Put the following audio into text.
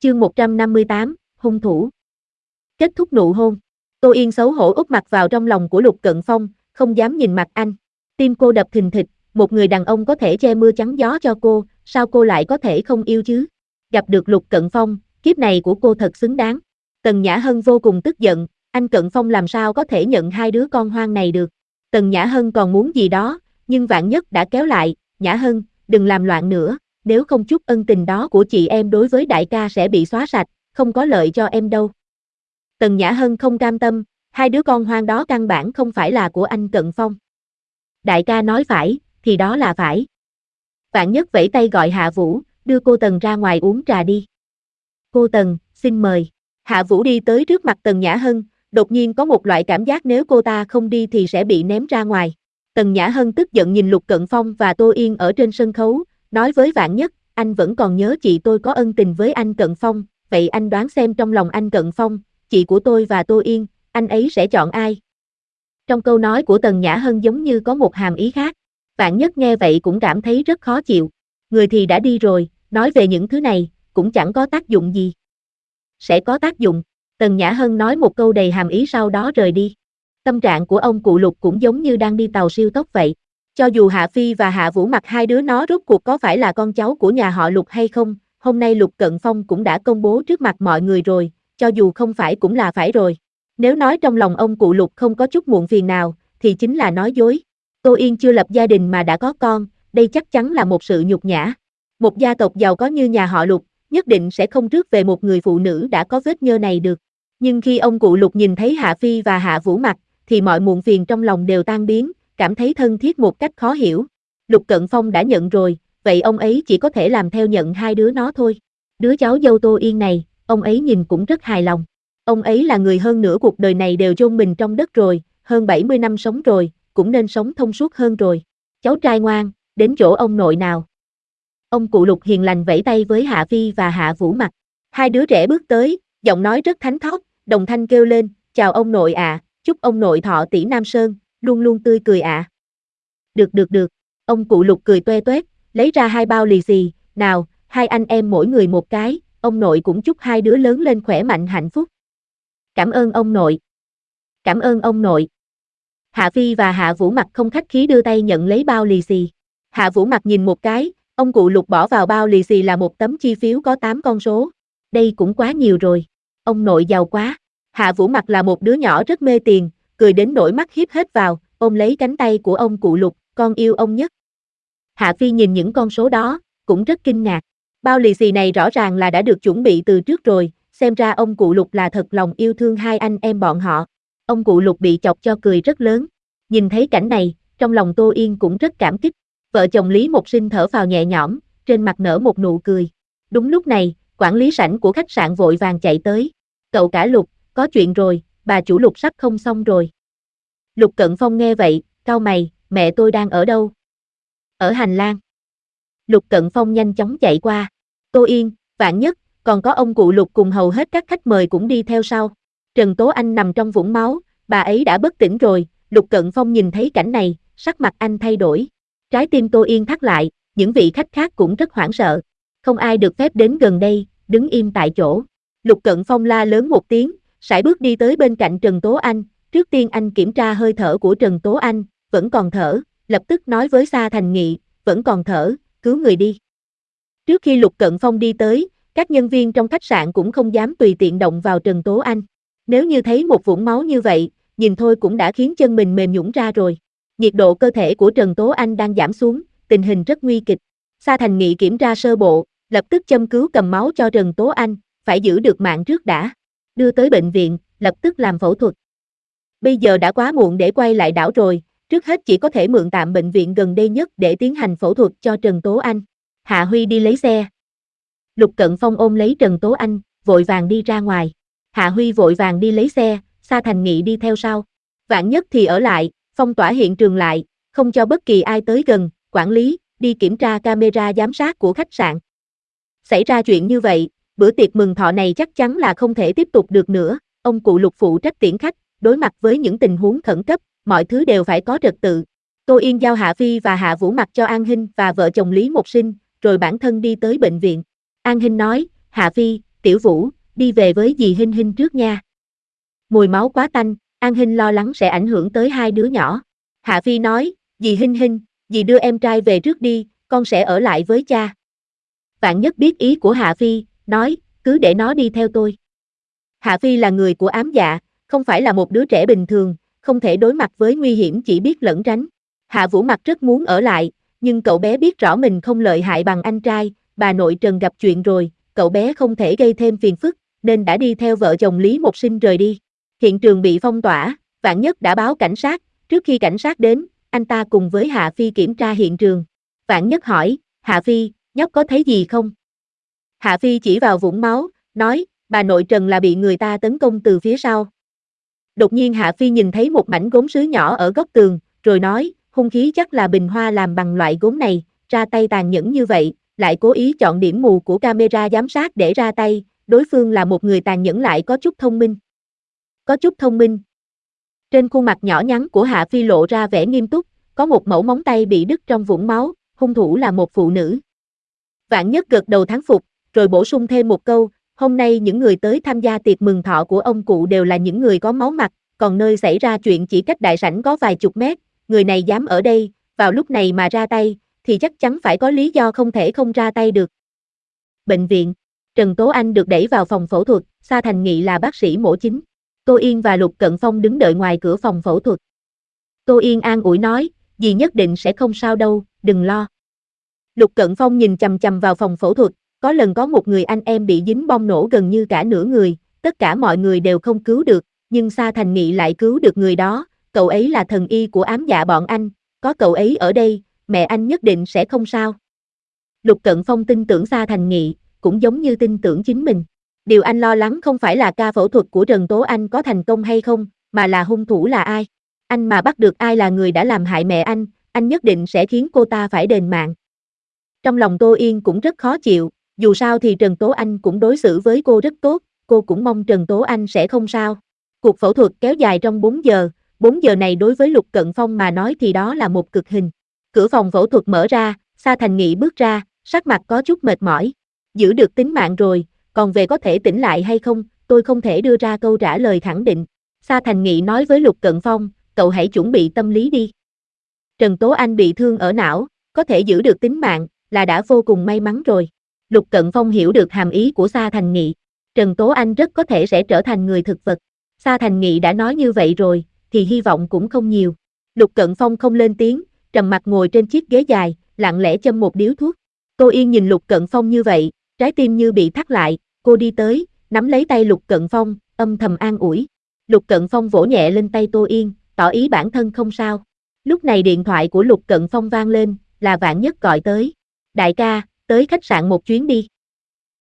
Chương 158, hung thủ. Kết thúc nụ hôn. Tô Yên xấu hổ úp mặt vào trong lòng của Lục Cận Phong, không dám nhìn mặt anh. Tim cô đập thình thịch, một người đàn ông có thể che mưa chắn gió cho cô, sao cô lại có thể không yêu chứ? Gặp được Lục Cận Phong, kiếp này của cô thật xứng đáng. Tần Nhã Hân vô cùng tức giận, anh Cận Phong làm sao có thể nhận hai đứa con hoang này được. Tần Nhã Hân còn muốn gì đó, nhưng Vạn Nhất đã kéo lại, Nhã Hân, đừng làm loạn nữa, nếu không chút ân tình đó của chị em đối với đại ca sẽ bị xóa sạch, không có lợi cho em đâu. Tần Nhã Hân không cam tâm, hai đứa con hoang đó căn bản không phải là của anh Cận Phong. Đại ca nói phải, thì đó là phải. Vạn Nhất vẫy tay gọi Hạ Vũ, đưa cô Tần ra ngoài uống trà đi. Cô Tần, xin mời. Hạ Vũ đi tới trước mặt Tần Nhã Hân, đột nhiên có một loại cảm giác nếu cô ta không đi thì sẽ bị ném ra ngoài. Tần Nhã Hân tức giận nhìn Lục Cận Phong và Tô Yên ở trên sân khấu, nói với Vạn Nhất, anh vẫn còn nhớ chị tôi có ân tình với anh Cận Phong, vậy anh đoán xem trong lòng anh Cận Phong, chị của tôi và Tô Yên, anh ấy sẽ chọn ai? Trong câu nói của Tần Nhã Hân giống như có một hàm ý khác. Vạn Nhất nghe vậy cũng cảm thấy rất khó chịu. Người thì đã đi rồi, nói về những thứ này, cũng chẳng có tác dụng gì. Sẽ có tác dụng. Tần Nhã Hân nói một câu đầy hàm ý sau đó rời đi. Tâm trạng của ông cụ Lục cũng giống như đang đi tàu siêu tốc vậy. Cho dù Hạ Phi và Hạ Vũ Mặc hai đứa nó rốt cuộc có phải là con cháu của nhà họ Lục hay không, hôm nay Lục Cận Phong cũng đã công bố trước mặt mọi người rồi, cho dù không phải cũng là phải rồi. Nếu nói trong lòng ông cụ Lục không có chút muộn phiền nào, thì chính là nói dối. Tô Yên chưa lập gia đình mà đã có con, đây chắc chắn là một sự nhục nhã. Một gia tộc giàu có như nhà họ Lục, nhất định sẽ không rước về một người phụ nữ đã có vết nhơ này được. Nhưng khi ông cụ Lục nhìn thấy Hạ Phi và Hạ Vũ Mặc, thì mọi muộn phiền trong lòng đều tan biến, cảm thấy thân thiết một cách khó hiểu. Lục Cận Phong đã nhận rồi, vậy ông ấy chỉ có thể làm theo nhận hai đứa nó thôi. Đứa cháu dâu Tô Yên này, ông ấy nhìn cũng rất hài lòng. Ông ấy là người hơn nửa cuộc đời này đều chôn mình trong đất rồi, hơn 70 năm sống rồi, cũng nên sống thông suốt hơn rồi. Cháu trai ngoan, đến chỗ ông nội nào. Ông cụ Lục hiền lành vẫy tay với Hạ Phi và Hạ Vũ Mặc. Hai đứa trẻ bước tới, giọng nói rất thánh thót, đồng thanh kêu lên, chào ông nội ạ, chúc ông nội thọ tỷ Nam Sơn, luôn luôn tươi cười ạ. Được. Ông cụ Lục cười toe toét, lấy ra hai bao lì xì, nào, hai anh em mỗi người một cái, ông nội cũng chúc hai đứa lớn lên khỏe mạnh hạnh phúc. Cảm ơn ông nội. Cảm ơn ông nội. Hạ Phi và Hạ Vũ Mặc không khách khí đưa tay nhận lấy bao lì xì. Hạ Vũ Mặc nhìn một cái, ông cụ Lục bỏ vào bao lì xì là một tấm chi phiếu có 8 con số. Đây cũng quá nhiều rồi. Ông nội giàu quá. Hạ Vũ Mặc là một đứa nhỏ rất mê tiền, cười đến nỗi mắt hiếp hết vào, ôm lấy cánh tay của ông cụ Lục, con yêu ông nhất. Hạ Phi nhìn những con số đó, cũng rất kinh ngạc. Bao lì xì này rõ ràng là đã được chuẩn bị từ trước rồi, xem ra ông cụ Lục là thật lòng yêu thương hai anh em bọn họ. Ông cụ Lục bị chọc cho cười rất lớn. Nhìn thấy cảnh này, trong lòng Tô Yên cũng rất cảm kích. Vợ chồng Lý Mộc Sinh thở phào nhẹ nhõm, trên mặt nở một nụ cười. Đúng lúc này, quản lý sảnh của khách sạn vội vàng chạy tới. Cậu cả Lục, có chuyện rồi, bà chủ Lục sắp không xong rồi. Lục Cận Phong nghe vậy, cau mày, mẹ tôi đang ở đâu? Ở hành lang. Lục Cận Phong nhanh chóng chạy qua. Tô Yên, Vạn Nhất, còn có ông cụ Lục cùng hầu hết các khách mời cũng đi theo sau. Trần Tố Anh nằm trong vũng máu, bà ấy đã bất tỉnh rồi. Lục Cận Phong nhìn thấy cảnh này, sắc mặt anh thay đổi. Trái tim Tô Yên thắt lại, những vị khách khác cũng rất hoảng sợ. Không ai được phép đến gần đây, đứng im tại chỗ. Lục Cận Phong la lớn một tiếng, sải bước đi tới bên cạnh Trần Tố Anh. Trước tiên anh kiểm tra hơi thở của Trần Tố Anh, vẫn còn thở, lập tức nói với Sa Thành Nghị, vẫn còn thở, cứu người đi. Trước khi Lục Cận Phong đi tới, các nhân viên trong khách sạn cũng không dám tùy tiện động vào Trần Tố Anh. Nếu như thấy một vũng máu như vậy, nhìn thôi cũng đã khiến chân mình mềm nhũn ra rồi. Nhiệt độ cơ thể của Trần Tố Anh đang giảm xuống, tình hình rất nguy kịch. Sa Thành Nghị kiểm tra sơ bộ, lập tức châm cứu cầm máu cho Trần Tố Anh, phải giữ được mạng trước đã. Đưa tới bệnh viện, lập tức làm phẫu thuật. Bây giờ đã quá muộn để quay lại đảo rồi, trước hết chỉ có thể mượn tạm bệnh viện gần đây nhất để tiến hành phẫu thuật cho Trần Tố Anh. Hạ Huy đi lấy xe. Lục Cận Phong ôm lấy Trần Tố Anh, vội vàng đi ra ngoài. Hạ Huy vội vàng đi lấy xe, Sa Thành Nghị đi theo sau. Vạn Nhất thì ở lại, phong tỏa hiện trường lại, không cho bất kỳ ai tới gần. Quản lý, đi kiểm tra camera giám sát của khách sạn. Xảy ra chuyện như vậy, bữa tiệc mừng thọ này chắc chắn là không thể tiếp tục được nữa. Ông cụ Lục phụ trách tiễn khách, đối mặt với những tình huống khẩn cấp, mọi thứ đều phải có trật tự. Tô Yên giao Hạ Phi và Hạ Vũ Mặc cho An Hinh và vợ chồng Lý Mộc Sinh, rồi bản thân đi tới bệnh viện. An Hinh nói, Hạ Phi, Tiểu Vũ, đi về với dì Hinh Hinh trước nha. Mùi máu quá tanh, An Hinh lo lắng sẽ ảnh hưởng tới hai đứa nhỏ. Hạ Phi nói, dì Hinh Hinh, dì đưa em trai về trước đi, con sẽ ở lại với cha. Vạn Nhất biết ý của Hạ Phi, nói, cứ để nó đi theo tôi. Hạ Phi là người của ám dạ, không phải là một đứa trẻ bình thường, không thể đối mặt với nguy hiểm chỉ biết lẩn tránh. Hạ Vũ Mặc rất muốn ở lại, nhưng cậu bé biết rõ mình không lợi hại bằng anh trai, bà nội Trần gặp chuyện rồi, cậu bé không thể gây thêm phiền phức, nên đã đi theo vợ chồng Lý Một Sinh rời đi. Hiện trường bị phong tỏa, Vạn Nhất đã báo cảnh sát, trước khi cảnh sát đến, anh ta cùng với Hạ Phi kiểm tra hiện trường. Vạn Nhất hỏi, Hạ Phi, nhóc có thấy gì không? Hạ Phi chỉ vào vũng máu, nói, bà nội Trần là bị người ta tấn công từ phía sau. Đột nhiên Hạ Phi nhìn thấy một mảnh gốm sứ nhỏ ở góc tường, rồi nói, hung khí chắc là bình hoa làm bằng loại gốm này, ra tay tàn nhẫn như vậy, lại cố ý chọn điểm mù của camera giám sát để ra tay, đối phương là một người tàn nhẫn lại có chút thông minh. Có chút thông minh. Trên khuôn mặt nhỏ nhắn của Hạ Phi lộ ra vẻ nghiêm túc, có một mẩu móng tay bị đứt trong vũng máu, hung thủ là một phụ nữ. Vạn Nhất gật đầu thán phục, rồi bổ sung thêm một câu, hôm nay những người tới tham gia tiệc mừng thọ của ông cụ đều là những người có máu mặt, còn nơi xảy ra chuyện chỉ cách đại sảnh có vài chục mét, người này dám ở đây, vào lúc này mà ra tay, thì chắc chắn phải có lý do không thể không ra tay được. Bệnh viện, Trần Tố Anh được đẩy vào phòng phẫu thuật, Sa Thành Nghị là bác sĩ mổ chính. Tô Yên và Lục Cận Phong đứng đợi ngoài cửa phòng phẫu thuật. Tô Yên an ủi nói, dì nhất định sẽ không sao đâu, đừng lo. Lục Cận Phong nhìn chằm chằm vào phòng phẫu thuật, có lần có một người anh em bị dính bom nổ gần như cả nửa người, tất cả mọi người đều không cứu được, nhưng Sa Thành Nghị lại cứu được người đó, cậu ấy là thần y của ám dạ bọn anh, có cậu ấy ở đây, mẹ anh nhất định sẽ không sao. Lục Cận Phong tin tưởng Sa Thành Nghị, cũng giống như tin tưởng chính mình. Điều anh lo lắng không phải là ca phẫu thuật của Trần Tố Anh có thành công hay không, mà là hung thủ là ai. Anh mà bắt được ai là người đã làm hại mẹ anh nhất định sẽ khiến cô ta phải đền mạng. Trong lòng Tô Yên cũng rất khó chịu, dù sao thì Trần Tố Anh cũng đối xử với cô rất tốt, cô cũng mong Trần Tố Anh sẽ không sao. Cuộc phẫu thuật kéo dài trong 4 giờ này đối với Lục Cận Phong mà nói thì đó là một cực hình. Cửa phòng phẫu thuật mở ra, Sa Thành Nghị bước ra, sắc mặt có chút mệt mỏi. Giữ được tính mạng rồi, còn về có thể tỉnh lại hay không, tôi không thể đưa ra câu trả lời khẳng định. Sa Thành Nghị nói với Lục Cận Phong, cậu hãy chuẩn bị tâm lý đi. Trần Tố Anh bị thương ở não, có thể giữ được tính mạng, là đã vô cùng may mắn rồi. Lục Cận Phong hiểu được hàm ý của Sa Thành Nghị. Trần Tố Anh rất có thể sẽ trở thành người thực vật. Sa Thành Nghị đã nói như vậy rồi, thì hy vọng cũng không nhiều. Lục Cận Phong không lên tiếng, trầm mặc ngồi trên chiếc ghế dài, lặng lẽ châm một điếu thuốc. Tô Yên nhìn Lục Cận Phong như vậy, trái tim như bị thắt lại, cô đi tới, nắm lấy tay Lục Cận Phong, âm thầm an ủi. Lục Cận Phong vỗ nhẹ lên tay Tô Yên, tỏ ý bản thân không sao. Lúc này điện thoại của Lục Cận Phong vang lên, là Vạn Nhất gọi tới. Đại ca, tới khách sạn một chuyến đi.